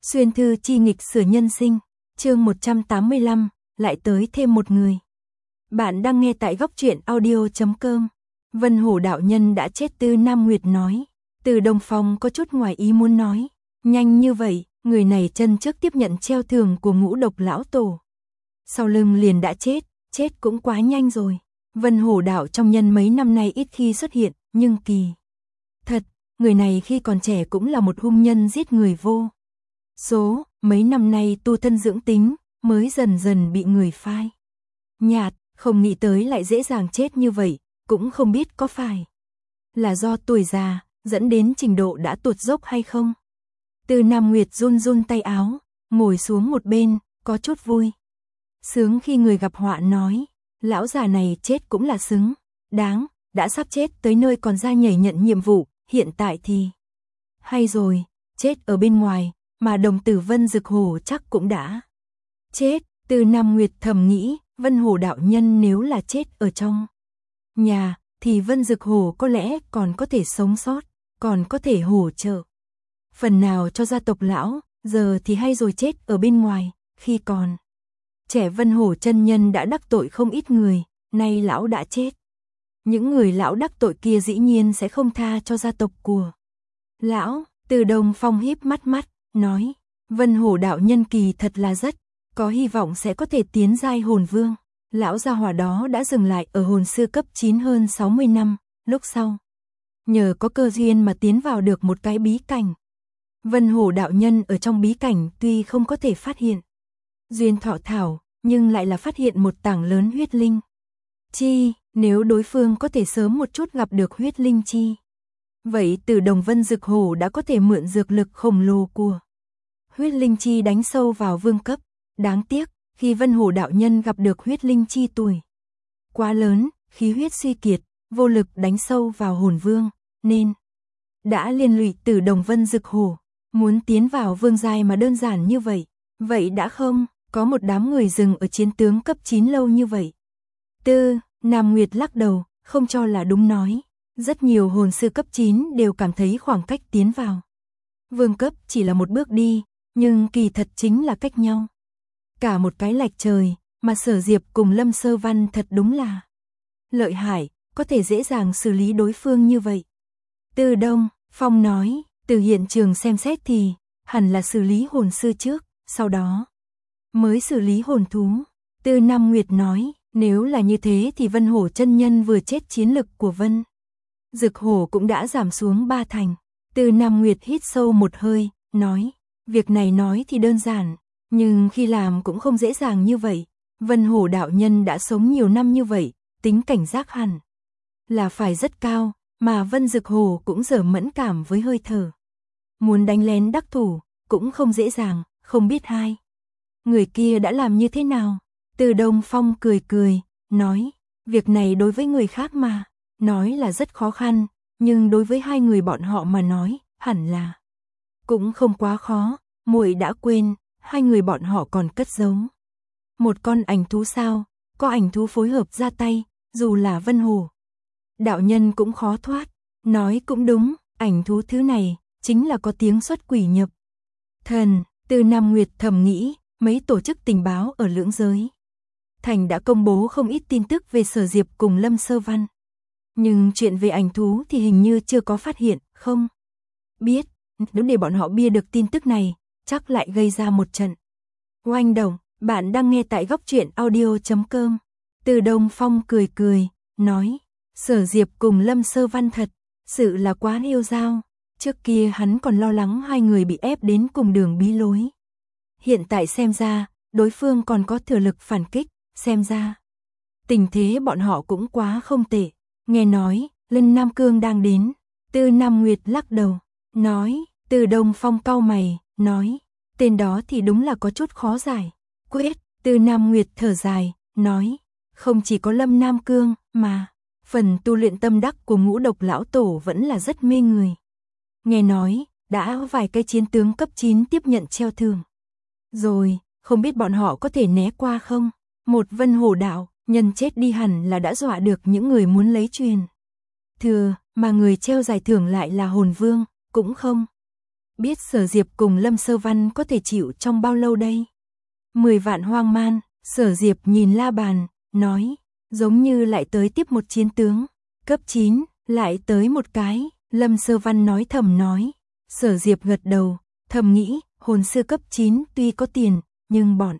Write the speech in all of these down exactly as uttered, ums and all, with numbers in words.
Xuyên thư chi nghịch sửa nhân sinh, chương một trăm tám mươi lăm, lại tới thêm một người. Bạn đang nghe tại góc truyện audio chấm com. Vân Hổ đạo nhân đã chết. Tư Nam Nguyệt nói. Từ Đông Phong có chút ngoài ý muốn nói. Nhanh như vậy, người này chân trước tiếp nhận treo thưởng của Ngũ Độc lão tổ. Sau lưng liền đã chết, chết cũng quá nhanh rồi. Vân Hổ đạo trong nhân mấy năm nay ít khi xuất hiện, nhưng kỳ thật, người này khi còn trẻ cũng là một hung nhân giết người vô số, mấy năm nay tu thân dưỡng tính, mới dần dần bị người phai nhạt, không nghĩ tới lại dễ dàng chết như vậy, cũng không biết có phải là do tuổi già, dẫn đến trình độ đã tụt dốc hay không. Từ Nam Nguyệt run run tay áo, ngồi xuống một bên, có chút vui sướng khi người gặp họa nói, lão già này chết cũng là xứng đáng, đã sắp chết tới nơi còn ra nhảy nhận nhiệm vụ, hiện tại thì hay rồi, chết ở bên ngoài, mà đồng tử Vân Dực Hổ chắc cũng đã chết. Từ Nam Nguyệt thầm nghĩ, Vân Hổ đạo nhân nếu là chết ở trong nhà, thì Vân Dực Hổ có lẽ còn có thể sống sót, còn có thể hỗ trợ phần nào cho gia tộc lão, giờ thì hay rồi chết ở bên ngoài, khi còn trẻ Vân Hổ chân nhân đã đắc tội không ít người, nay lão đã chết. Những người lão đắc tội kia dĩ nhiên sẽ không tha cho gia tộc của lão. Từ Đông Phong híp mắt mắt, nói, Vân Hổ đạo nhân kỳ thật là rất có hy vọng sẽ có thể tiến giai hồn vương. Lão gia hỏa đó đã dừng lại ở hồn sư cấp chín hơn sáu mươi năm, lúc sau nhờ có cơ duyên mà tiến vào được một cái bí cảnh. Vân Hổ đạo nhân ở trong bí cảnh tuy không có thể phát hiện duyên thọ thảo, nhưng lại là phát hiện một tảng lớn huyết linh chi. Nếu đối phương có thể sớm một chút gặp được huyết linh chi, vậy từ Đồng Vân Dực Hổ đã có thể mượn dược lực khổng lồ của huyết linh chi đánh sâu vào vương cấp. Đáng tiếc, khi Vân Hổ đạo nhân gặp được huyết linh chi tuổi quá lớn, khí huyết suy kiệt, vô lực đánh sâu vào hồn vương, nên đã liên lụy từ Đồng Vân Dực Hổ. Muốn tiến vào vương giai mà đơn giản như vậy, vậy đã không có một đám người dừng ở chiến tướng cấp chín lâu như vậy. Tư Nam Nguyệt lắc đầu, không cho là đúng nói. Rất nhiều hồn sư cấp chín đều cảm thấy khoảng cách tiến vào vương cấp chỉ là một bước đi, nhưng kỳ thật chính là cách nhau cả một cái lệch trời, mà Sở Diệp cùng Lâm Sơ Văn thật đúng là lợi hại, có thể dễ dàng xử lý đối phương như vậy. Từ Đông Phong nói, từ hiện trường xem xét thì hẳn là xử lý hồn sư trước, sau đó mới xử lý hồn thú. Từ Nam Nguyệt nói, nếu là như thế thì Vân Hổ chân nhân vừa chết chiến lực của Vân Dực Hổ cũng đã giảm xuống ba thành. Từ Nam Nguyệt hít sâu một hơi, nói, việc này nói thì đơn giản, nhưng khi làm cũng không dễ dàng như vậy. Vân Hổ đạo nhân đã sống nhiều năm như vậy, tính cảnh giác hẳn là phải rất cao, mà Vân Dực Hổ cũng giờ mẫn cảm với hơi thở. Muốn đánh lén đắc thủ, cũng không dễ dàng, không biết hai người kia đã làm như thế nào. Từ Đông Phong cười cười, nói, việc này đối với người khác mà nói là rất khó khăn, nhưng đối với hai người bọn họ mà nói, hẳn là cũng không quá khó. Muội đã quên, hai người bọn họ còn cất giấu một con ảnh thú sao? Có ảnh thú phối hợp ra tay, dù là Vân Hổ đạo nhân cũng khó thoát. Nói cũng đúng, ảnh thú thứ này chính là có tiếng xuất quỷ nhập thần. Từ Nam Nguyệt thầm nghĩ, mấy tổ chức tình báo ở lưỡng giới thành đã công bố không ít tin tức về Sở Diệp cùng Lâm Sơ Văn, nhưng chuyện về ảnh thú thì hình như chưa có phát hiện. Không biết, nếu để bọn họ bia được tin tức này, chắc lại gây ra một trận oanh động. Bạn đang nghe tại góc truyện audio chấm com. Từ Đông Phong cười cười, nói, Sở Diệp cùng Lâm Sơ Văn thật sự là quá yêu dao. Trước kia hắn còn lo lắng hai người bị ép đến cùng đường bí lối, hiện tại xem ra đối phương còn có thừa lực phản kích, xem ra tình thế bọn họ cũng quá không tệ. Nghe nói Lân Nam Cương đang đến. Từ Nam Nguyệt lắc đầu, nói. Từ Đông Phong cau mày, nói, tên đó thì đúng là có chút khó giải quyết. Từ Nam Nguyệt thở dài, nói, không chỉ có Lâm Nam Cương, mà phần tu luyện tâm đắc của Ngũ Độc lão tổ vẫn là rất mê người. Nghe nói đã vài cái chiến tướng cấp chín tiếp nhận treo thưởng rồi, không biết bọn họ có thể né qua không? Một Vân Hổ đạo nhân chết đi hẳn là đã dọa được những người muốn lấy truyền thừa, mà người treo giải thưởng lại là hồn vương, cũng không Biết Sở Diệp cùng Lâm Sơ Văn có thể chịu trong bao lâu đây? Mười vạn hoang man, Sở Diệp nhìn la bàn, nói, giống như lại tới tiếp một chiến tướng. Cấp chín, lại tới một cái, Lâm Sơ Văn nói thầm nói. Sở Diệp gật đầu, thầm nghĩ, hồn sư cấp chín tuy có tiền, nhưng bọn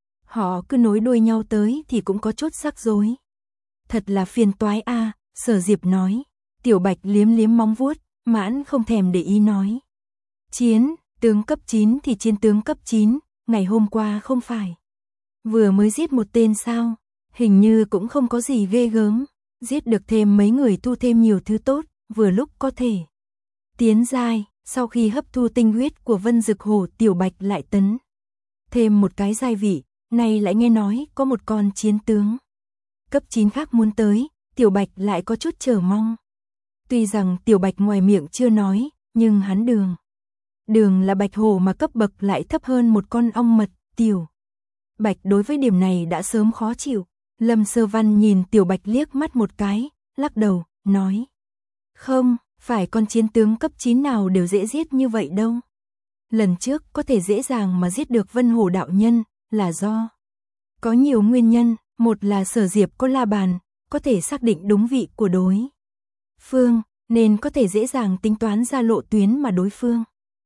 họ cứ nối đuôi nhau tới thì cũng có chút rắc rối. Thật là phiền toái a, à, Sở Diệp nói. Tiểu Bạch liếm liếm móng vuốt, mãn không thèm để ý nói. Chiến, tướng cấp chín thì chiến tướng cấp chín, ngày hôm qua không phải vừa mới giết một tên sao, hình như cũng không có gì ghê gớm, giết được thêm mấy người thu thêm nhiều thứ tốt, vừa lúc có thể tiến giai. Sau khi hấp thu tinh huyết của Vân Dực Hổ, Tiểu Bạch lại tấn thêm một cái giai vị, nay lại nghe nói có một con chiến tướng cấp chín khác muốn tới, Tiểu Bạch lại có chút chờ mong. Tuy rằng Tiểu Bạch ngoài miệng chưa nói, nhưng hắn đường Đường là bạch hổ mà cấp bậc lại thấp hơn một con ong mật. Tiểu Bạch đối với điểm này đã sớm khó chịu. Lâm Sơ Văn nhìn Tiểu Bạch liếc mắt một cái, lắc đầu, nói. Không, phải con chiến tướng cấp chín nào đều dễ giết như vậy đâu. Lần trước có thể dễ dàng mà giết được Vân Hổ đạo nhân, là do có nhiều nguyên nhân. Một là Sở Diệp có la bàn, có thể xác định đúng vị của đối phương, nên có thể dễ dàng tính toán ra lộ tuyến mà đối phương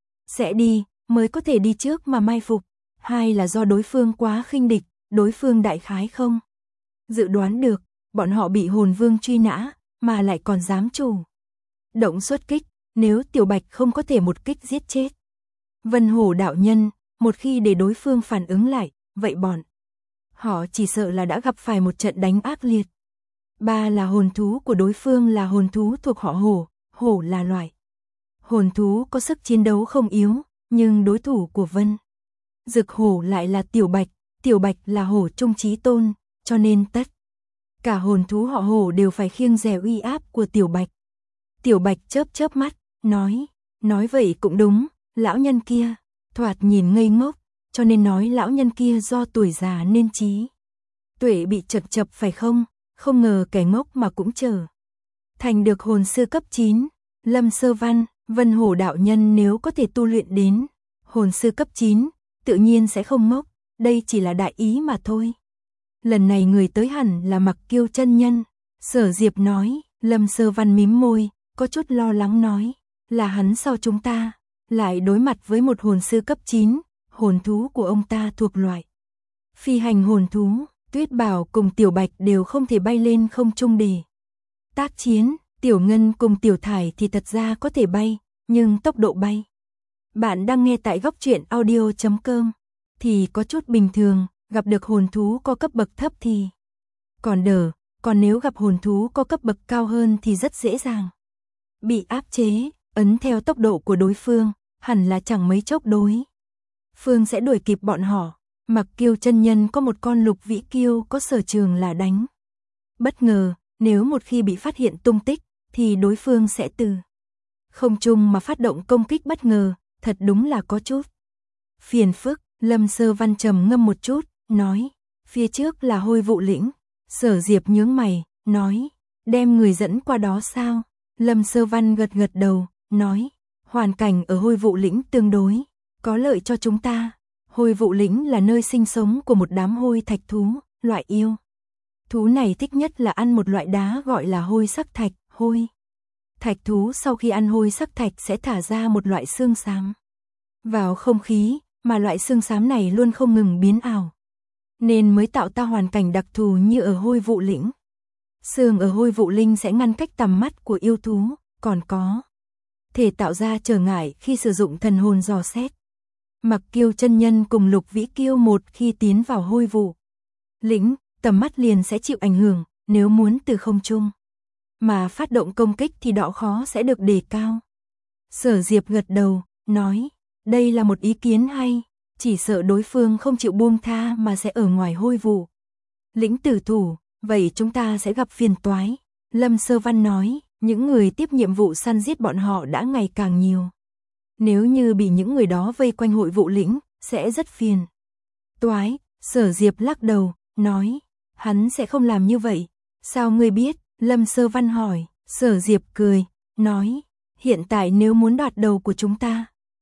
sẽ đi, mới có thể đi trước mà mai phục. Hai là do đối phương quá khinh địch, đối phương đại khái không dự đoán được, bọn họ bị hồn vương truy nã, mà lại còn dám chủ động xuất kích, nếu Tiểu Bạch không có thể một kích giết chết Vân Hổ đạo nhân, một khi để đối phương phản ứng lại, vậy bọn họ chỉ sợ là đã gặp phải một trận đánh ác liệt. Ba là hồn thú của đối phương là hồn thú thuộc họ hổ, hổ là loại hồn thú có sức chiến đấu không yếu, nhưng đối thủ của Vân Dực Hổ lại là Tiểu Bạch, Tiểu Bạch là hổ trung chí tôn, cho nên tất cả hồn thú họ hổ đều phải khiêng dè uy áp của Tiểu Bạch. Tiểu Bạch chớp chớp mắt, nói, nói vậy cũng đúng, lão nhân kia thoạt nhìn ngây ngốc, cho nên nói lão nhân kia do tuổi già nên trí tuệ bị chật chập phải không? Không ngờ kẻ ngốc mà cũng trở thành được hồn sư cấp chín. Lâm Sơ Văn, Vân Hổ đạo nhân nếu có thể tu luyện đến hồn sư cấp chín, tự nhiên sẽ không ngốc, đây chỉ là đại ý mà thôi. Lần này người tới hẳn là Mặc Kiêu chân nhân. Sở Diệp nói. Lâm Sơ Văn mím môi, có chút lo lắng nói, là hắn sao chúng ta lại đối mặt với một hồn sư cấp chín, hồn thú của ông ta thuộc loại phi hành hồn thú. Tuyết Bảo cùng Tiểu Bạch đều không thể bay lên không trung để tác chiến, Tiểu Ngân cùng Tiểu Thải thì thật ra có thể bay, nhưng tốc độ bay. Bạn đang nghe tại góc truyện audio chấm com thì có chút bình thường, gặp được hồn thú có cấp bậc thấp thì còn đỡ, còn nếu gặp hồn thú có cấp bậc cao hơn thì rất dễ dàng bị áp chế, ấn theo tốc độ của đối phương, hẳn là chẳng mấy chốc đối phương sẽ đuổi kịp bọn họ. Mặc Kiêu chân nhân có một con Lục Vĩ Kiêu có sở trường là đánh bất ngờ, nếu một khi bị phát hiện tung tích thì đối phương sẽ từ không trung mà phát động công kích bất ngờ, thật đúng là có chút phiền phức. Lâm Sơ Văn trầm ngâm một chút, nói, phía trước là Hôi Vụ lĩnh. Sở Diệp nhướng mày, nói, đem người dẫn qua đó sao? Lâm Sơ Văn gật gật đầu, nói, hoàn cảnh ở Hôi Vụ lĩnh tương đối có lợi cho chúng ta. Hôi Vụ lĩnh là nơi sinh sống của một đám hôi thạch thú, loại yêu thú này thích nhất là ăn một loại đá gọi là hôi sắc thạch. Hôi thạch thú sau khi ăn hôi sắc thạch sẽ thả ra một loại xương xám vào không khí, mà loại xương xám này luôn không ngừng biến ảo, nên mới tạo ra hoàn cảnh đặc thù như ở Hôi Vụ lĩnh. Xương ở Hôi Vụ linh sẽ ngăn cách tầm mắt của yêu thú, còn có thể tạo ra trở ngại khi sử dụng thần hồn dò xét. Mặc Kiêu chân nhân cùng Lục Vĩ Kiêu một khi tiến vào Hôi Vụ lĩnh, tầm mắt liền sẽ chịu ảnh hưởng, nếu muốn từ không trung mà phát động công kích thì độ khó sẽ được đề cao. Sở Diệp gật đầu, nói, đây là một ý kiến hay, chỉ sợ đối phương không chịu buông tha mà sẽ ở ngoài Hôi Vụ lĩnh tử thủ, vậy chúng ta sẽ gặp phiền toái. Lâm Sơ Văn nói, những người tiếp nhiệm vụ săn giết bọn họ đã ngày càng nhiều. Nếu như bị những người đó vây quanh Hội Vụ lĩnh, sẽ rất phiền toái. Sở Diệp lắc đầu, nói, hắn sẽ không làm như vậy. Sao ngươi biết? Lâm Sơ Văn hỏi. Sở Diệp cười, nói, hiện tại nếu muốn đoạt đầu của chúng ta,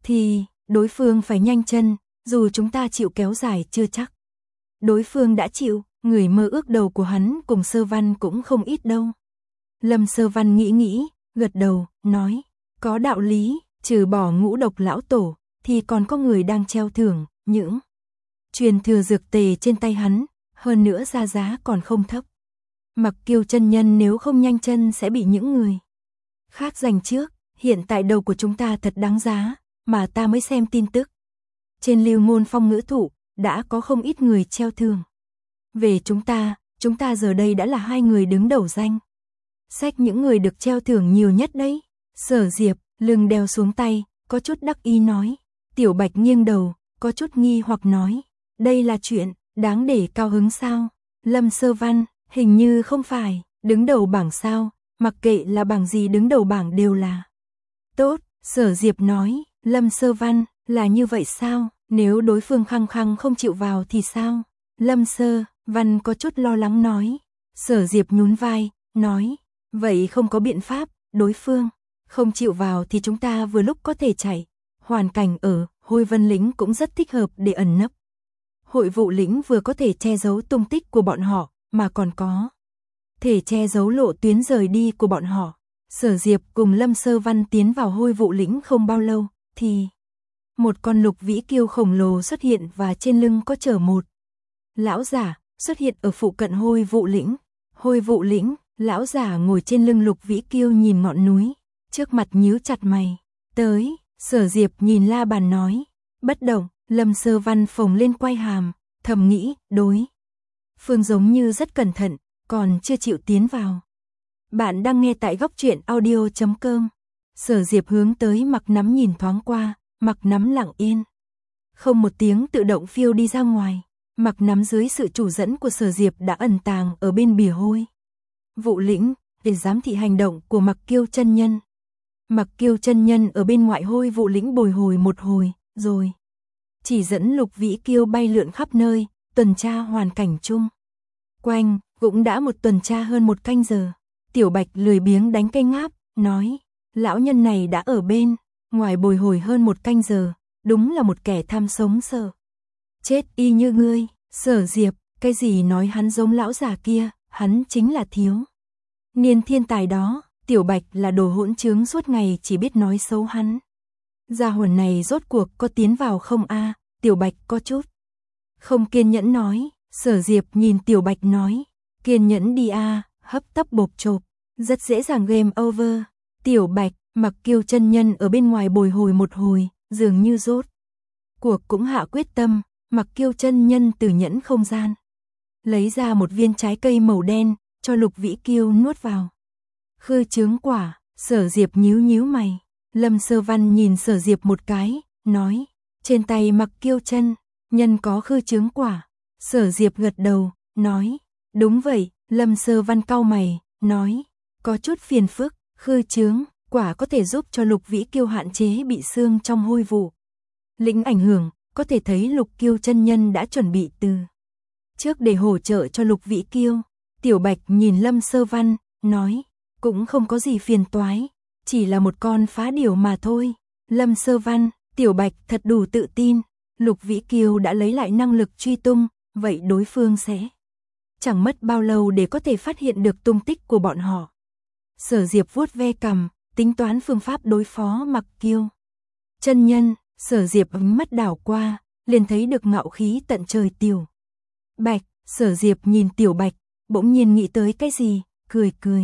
thì đối phương phải nhanh chân, dù chúng ta chịu kéo dài chưa chắc. Đối phương đã chịu, người mơ ước đầu của hắn cùng Sơ Văn cũng không ít đâu. Lâm Sơ Văn nghĩ nghĩ, gật đầu, nói, có đạo lý, trừ bỏ ngũ độc lão tổ, thì còn có người đang treo thưởng, những truyền thừa dược tề trên tay hắn, hơn nữa ra giá còn không thấp. Mặc Kiêu chân nhân nếu không nhanh chân sẽ bị những người khác giành trước, hiện tại đầu của chúng ta thật đáng giá, mà ta mới xem tin tức. Trên Lưu Ngôn Phong ngữ thụ, đã có không ít người treo thưởng. Về chúng ta, chúng ta giờ đây đã là hai người đứng đầu danh sách những người được treo thưởng nhiều nhất đấy. Sở Diệp, lưng đeo xuống tay, có chút đắc ý nói. Tiểu Bạch nghiêng đầu, có chút nghi hoặc nói. Đây là chuyện, đáng để cao hứng sao? Lâm Sơ Văn, hình như không phải, đứng đầu bảng sao, mặc kệ là bảng gì đứng đầu bảng đều là tốt. Sở Diệp nói, Lâm Sơ Văn, là như vậy sao? Nếu đối phương khăng khăng không chịu vào thì sao? Lâm Sơ Văn có chút lo lắng nói. Sở Diệp nhún vai, nói, vậy không có biện pháp, đối phương không chịu vào thì chúng ta vừa lúc có thể chạy. Hoàn cảnh ở Hôi Vân Lĩnh cũng rất thích hợp để ẩn nấp. Hội Vụ Lĩnh vừa có thể che giấu tung tích của bọn họ, mà còn có thể che giấu lộ tuyến rời đi của bọn họ. Sở Diệp cùng Lâm Sơ Văn tiến vào Hôi Vụ Lĩnh không bao lâu, thì một con lục vĩ kiêu khổng lồ xuất hiện và trên lưng có chở một lão giả, xuất hiện ở phụ cận Hôi Vụ Lĩnh. Hôi Vụ Lĩnh, lão giả ngồi trên lưng lục vĩ kiêu nhìn ngọn núi, trước mặt nhíu chặt mày. Tới, Sở Diệp nhìn la bàn nói, bất động. Lâm Sơ Văn phồng lên quai hàm, thầm nghĩ, đối phương giống như rất cẩn thận, còn chưa chịu tiến vào. Bạn đang nghe tại góc truyện audio chấm com. Sở Diệp hướng tới Mặc Nắm nhìn thoáng qua, Mặc Nắm lặng yên, không một tiếng tự động phiêu đi ra ngoài. Mặc Nắm dưới sự chủ dẫn của Sở Diệp đã ẩn tàng ở bên bìa Hôi Vụ Lĩnh để giám thị hành động của Mặc Kiêu chân nhân. Mặc Kiêu chân nhân ở bên ngoại Hôi Vụ Lĩnh bồi hồi một hồi, rồi chỉ dẫn lục vĩ kiêu bay lượn khắp nơi, tuần tra hoàn cảnh chung quanh, cũng đã một tuần tra hơn một canh giờ. Tiểu Bạch lười biếng đánh cây ngáp, nói, lão nhân này đã ở bên ngoài bồi hồi hơn một canh giờ, đúng là một kẻ tham sống sợ chết y như ngươi. Sở Diệp, cái gì nói hắn giống lão già kia, hắn chính là thiếu niên thiên tài đó. Tiểu Bạch là đồ hỗn trướng suốt ngày chỉ biết nói xấu hắn. Gia hồn này rốt cuộc có tiến vào không a? À? Tiểu Bạch có chút không kiên nhẫn nói. Sở Diệp nhìn Tiểu Bạch nói, kiên nhẫn đi a, à, hấp tấp bộp chộp, rất dễ dàng game over. Tiểu Bạch, Mặc Kiêu chân nhân ở bên ngoài bồi hồi một hồi, dường như rốt cuộc cũng hạ quyết tâm. Mặc Kiêu chân nhân từ nhẫn không gian lấy ra một viên trái cây màu đen, cho lục vĩ kiêu nuốt vào. Khư chướng quả. Sở Diệp nhíu nhíu mày. Lâm Sơ Văn nhìn Sở Diệp một cái, nói, trên tay Mặc Kiêu chân nhân có khư chướng quả. Sở Diệp gật đầu, nói, đúng vậy. Lâm Sơ Văn cau mày, nói, có chút phiền phức. Khư chướng quả có thể giúp cho lục vĩ kiêu hạn chế bị xương trong Hôi Vụ Lĩnh ảnh hưởng. Có thể thấy lục kiêu chân nhân đã chuẩn bị từ trước để hỗ trợ cho lục vĩ kiêu. Tiểu Bạch nhìn Lâm Sơ Văn, nói, cũng không có gì phiền toái, chỉ là một con phá điểu mà thôi. Lâm Sơ Văn, Tiểu Bạch thật đủ tự tin, lục vĩ kiêu đã lấy lại năng lực truy tung, vậy đối phương sẽ chẳng mất bao lâu để có thể phát hiện được tung tích của bọn họ. Sở Diệp vuốt ve cằm, tính toán phương pháp đối phó Mặc Kiêu chân nhân. Sở Diệp ánh mắt đảo qua, liền thấy được ngạo khí tận trời Tiểu Bạch. Sở Diệp nhìn Tiểu Bạch, bỗng nhiên nghĩ tới cái gì, cười cười,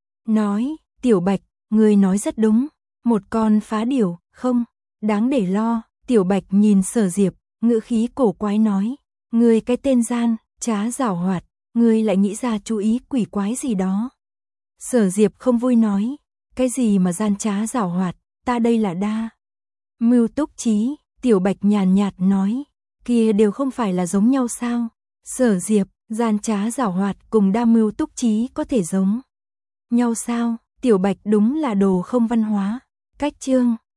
nói, Tiểu Bạch, ngươi nói rất đúng, một con phá điểu, không đáng để lo. Tiểu Bạch nhìn Sở Diệp, ngữ khí cổ quái nói, ngươi cái tên gian trá giảo hoạt, ngươi lại nghĩ ra chú ý quỷ quái gì đó. Sở Diệp không vui nói, cái gì mà gian trá giảo hoạt, ta đây là đa mưu túc trí. Tiểu Bạch nhàn nhạt nói, kia đều không phải là giống nhau sao? Sở Diệp, gian trá giảo hoạt cùng đa mưu túc trí có thể giống nhau sao? Tiểu Bạch đúng là đồ không văn hóa. Cách chương